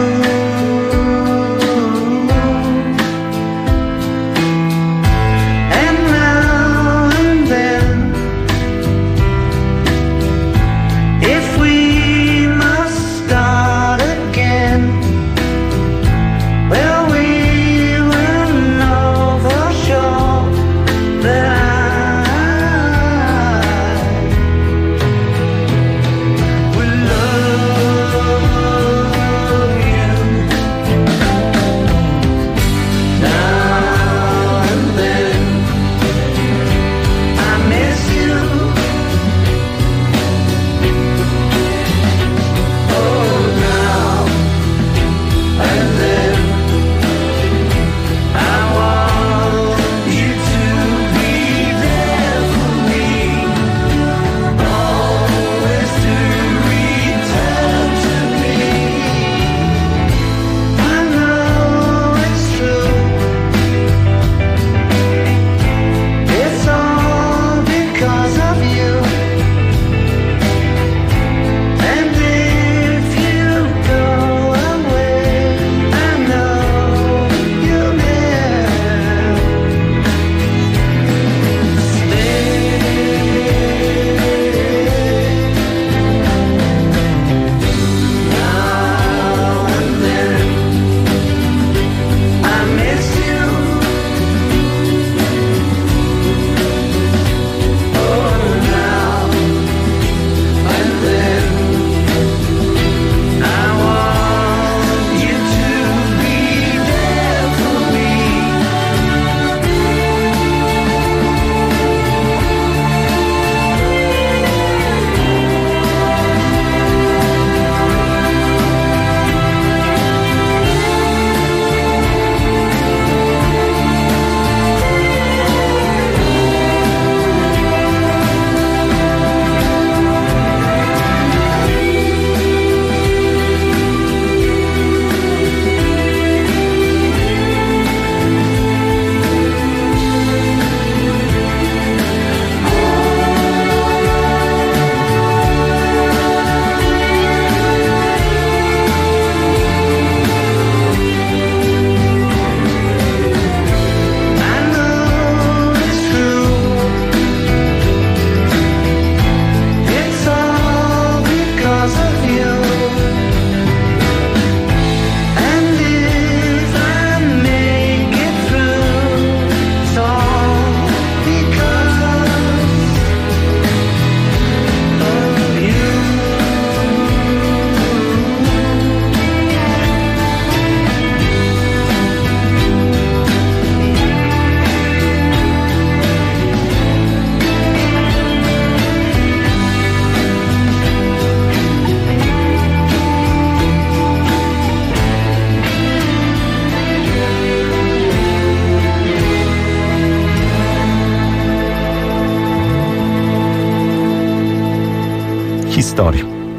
historii.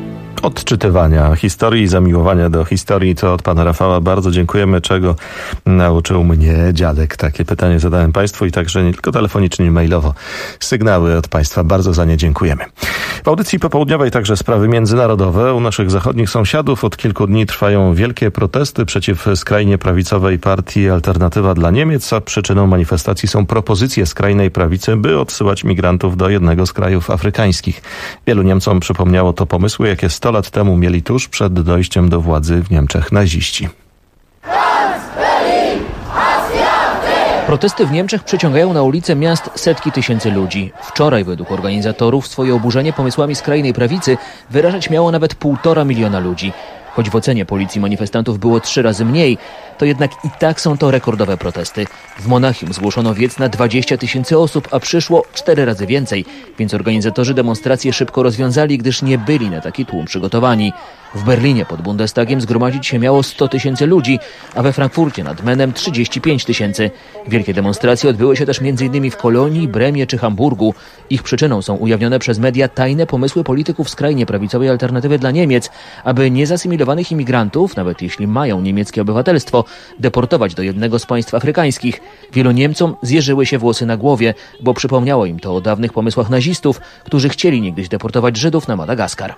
Odczytywania historii i zamiłowania do historii, to od pana Rafała bardzo dziękujemy, czego nauczył mnie dziadek. Takie pytanie zadałem państwu i także nie tylko telefonicznie, mailowo. Sygnały od państwa, bardzo za nie dziękujemy. W audycji popołudniowej także sprawy międzynarodowe. U naszych zachodnich sąsiadów od kilku dni trwają wielkie protesty przeciw skrajnie prawicowej partii Alternatywa dla Niemiec, a przyczyną manifestacji są propozycje skrajnej prawicy, by odsyłać migrantów do jednego z krajów afrykańskich. Wielu Niemcom przypomniało to pomysły, jakie 100 lat temu mieli tuż przed dojściem do władzy w Niemczech naziści. Protesty w Niemczech przyciągają na ulice miast setki tysięcy ludzi. Wczoraj według organizatorów swoje oburzenie pomysłami skrajnej prawicy wyrażać miało nawet 1,5 miliona ludzi. Choć w ocenie policji manifestantów było 3 razy mniej, to jednak i tak są to rekordowe protesty. W Monachium zgłoszono wiec na 20 000 osób, a przyszło 4 razy więcej, więc organizatorzy demonstracje szybko rozwiązali, gdyż nie byli na taki tłum przygotowani. W Berlinie pod Bundestagiem zgromadzić się miało 100 000 ludzi, a we Frankfurcie nad Menem 35 000. Wielkie demonstracje odbyły się też m.in. w Kolonii, Bremie czy Hamburgu. Ich przyczyną są ujawnione przez media tajne pomysły polityków skrajnie prawicowej Alternatywy dla Niemiec, aby niezasymilowanych imigrantów, nawet jeśli mają niemieckie obywatelstwo, deportować do jednego z państw afrykańskich. Wielu Niemcom zjeżyły się włosy na głowie, bo przypomniało im to o dawnych pomysłach nazistów, którzy chcieli niegdyś deportować Żydów na Madagaskar.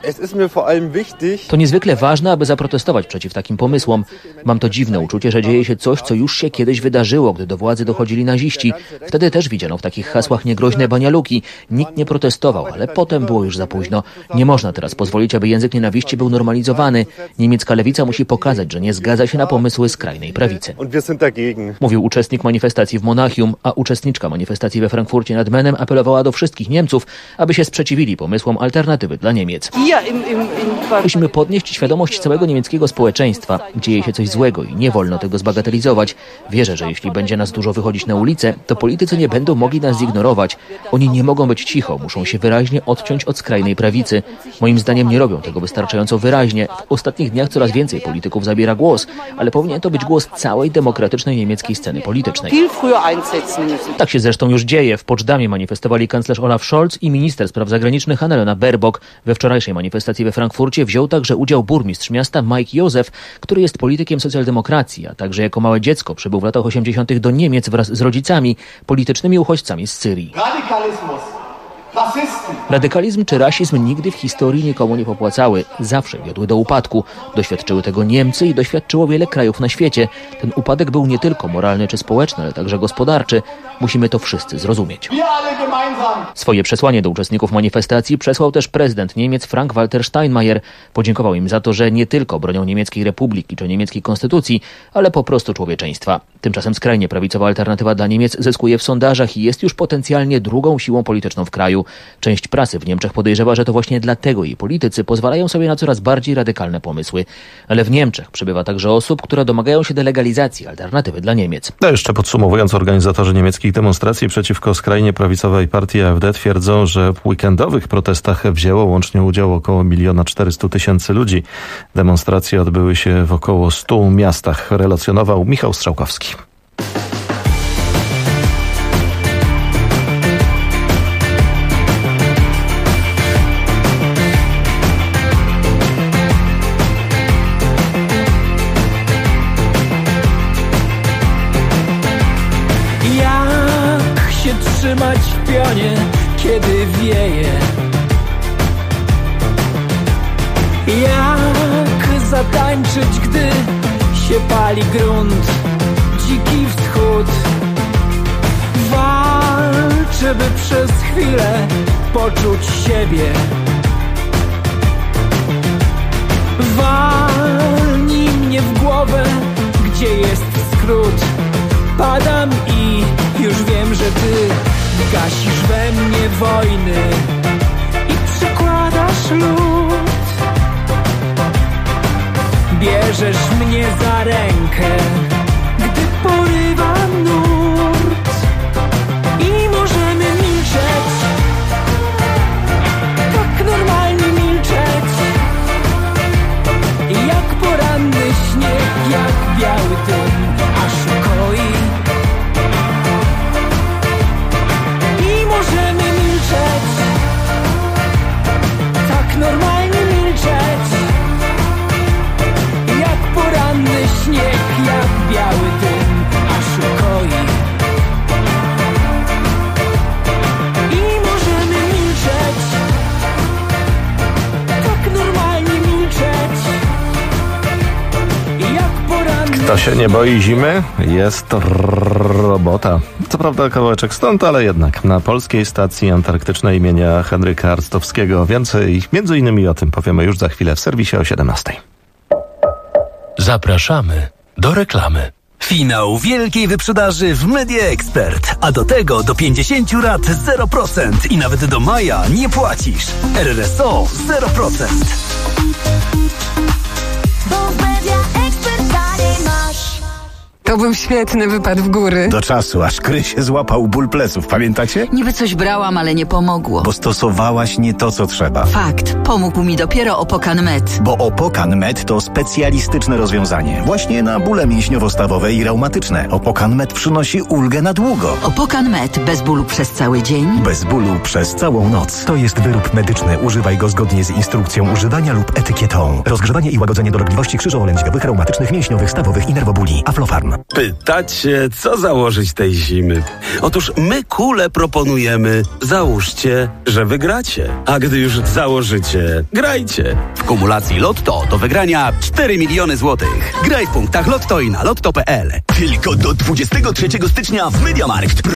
To niezwykle ważne, aby zaprotestować przeciw takim pomysłom. Mam to dziwne uczucie, że dzieje się coś, co już się kiedyś wydarzyło, gdy do władzy dochodzili naziści. Wtedy też widziano w takich hasłach niegroźne banialuki. Nikt nie protestował, ale potem było już za późno. Nie można teraz pozwolić, aby język nienawiści był normalizowany. Niemiecka lewica musi pokazać, że nie zgadza się na pomysły skrajnej prawicy. Mówił uczestnik manifestacji w Monachium, a uczestniczka manifestacji we Frankfurcie nad Menem apelowała do wszystkich Niemców, aby się sprzeciwili pomysłom Alternatywy dla Niemiec. Musimy podnieść świadomość całego niemieckiego społeczeństwa. Dzieje się coś złego i nie wolno tego zbagatelizować. Wierzę, że jeśli będzie nas dużo wychodzić na ulicę, to politycy nie będą mogli nas zignorować. Oni nie mogą być cicho, muszą się wyraźnie odciąć od skrajnej prawicy. Moim zdaniem nie robią tego wystarczająco wyraźnie. W ostatnich dniach coraz więcej polityków zabiera głos, ale powinien to być głos całej demokratycznej niemieckiej sceny politycznej. Tak się zresztą już dzieje. W Poczdamie manifestowali kanclerz Olaf Scholz i minister spraw zagranicznych Annalena Baerbock. We wczorajszej manifestacji we Frankfurcie wziął także udział burmistrz miasta Mike Józef, który jest politykiem socjaldemokracji, a także jako małe dziecko przybył w latach 80. do Niemiec wraz z rodzicami, politycznymi uchodźcami z Syrii. Radykalizm czy rasizm nigdy w historii nikomu nie popłacały. Zawsze wiodły do upadku. Doświadczyły tego Niemcy i doświadczyło wiele krajów na świecie. Ten upadek był nie tylko moralny czy społeczny, ale także gospodarczy. Musimy to wszyscy zrozumieć. Swoje przesłanie do uczestników manifestacji przesłał też prezydent Niemiec Frank-Walter Steinmeier. Podziękował im za to, że nie tylko bronią niemieckiej republiki czy niemieckiej konstytucji, ale po prostu człowieczeństwa. Tymczasem skrajnie prawicowa Alternatywa dla Niemiec zyskuje w sondażach i jest już potencjalnie drugą siłą polityczną w kraju. Część prasy w Niemczech podejrzewa, że to właśnie dlatego jej politycy pozwalają sobie na coraz bardziej radykalne pomysły. Ale w Niemczech przybywa także osób, które domagają się delegalizacji Alternatywy dla Niemiec. No jeszcze podsumowując, organizatorzy niemieckich demonstracji przeciwko skrajnie prawicowej partii AfD twierdzą, że w weekendowych protestach wzięło łącznie udział około 1 400 000 ludzi. Demonstracje odbyły się w około 100 miastach, relacjonował Michał Strzałkowski. Trzymać w pionie, kiedy wieje. Jak zatańczyć, gdy się pali grunt, dziki wschód. Walczę, by przez chwilę poczuć siebie. Walnij mnie w głowę, gdzie jest skrót. Padam i już wiem, że ty gasisz we mnie wojny i przykładasz lód. Bierzesz mnie za rękę, gdy porywa nurt i możemy milczeć, tak normalnie milczeć, jak poranny śnieg, jak biały dym, aż ukoi. Możemy milczeć, tak normalnie milczeć, jak poranny śnieg, jak biały dym, aż ukoi. I możemy milczeć, Kto się nie boi zimy, jest robota. Co prawda kawałeczek stąd, ale jednak na polskiej stacji antarktycznej imienia Henryka Arstowskiego. Więcej między innymi o tym powiemy już za chwilę w serwisie o 17:00. Zapraszamy do reklamy. Finał wielkiej wyprzedaży w Media Expert. A do tego do 50 rat 0% i nawet do maja nie płacisz. RRSO 0%. To był świetny wypad w góry. Do czasu, aż Krysie złapał ból pleców, pamiętacie? Niby coś brałam, ale nie pomogło. Bo stosowałaś nie to, co trzeba. Fakt. Pomógł mi dopiero Opokan Med. Bo Opokan Med to specjalistyczne rozwiązanie. Właśnie na bóle mięśniowo-stawowe i reumatyczne. Opokan Med przynosi ulgę na długo. Opokan Med. Bez bólu przez cały dzień. Bez bólu przez całą noc. To jest wyrób medyczny. Używaj go zgodnie z instrukcją używania lub etykietą. Rozgrzewanie i łagodzenie dolegliwości krzyżowo-lędźwiowych, reumatycznych, mięśniowych, stawowych i nerwobóli. Aflofarm. Pytacie, co założyć tej zimy? Otóż my kule proponujemy. Załóżcie, że wygracie. A gdy już założycie, grajcie. W kumulacji Lotto do wygrania 4 miliony złotych. Graj w punktach Lotto i na lotto.pl. Tylko do 23 stycznia w MediaMarkt.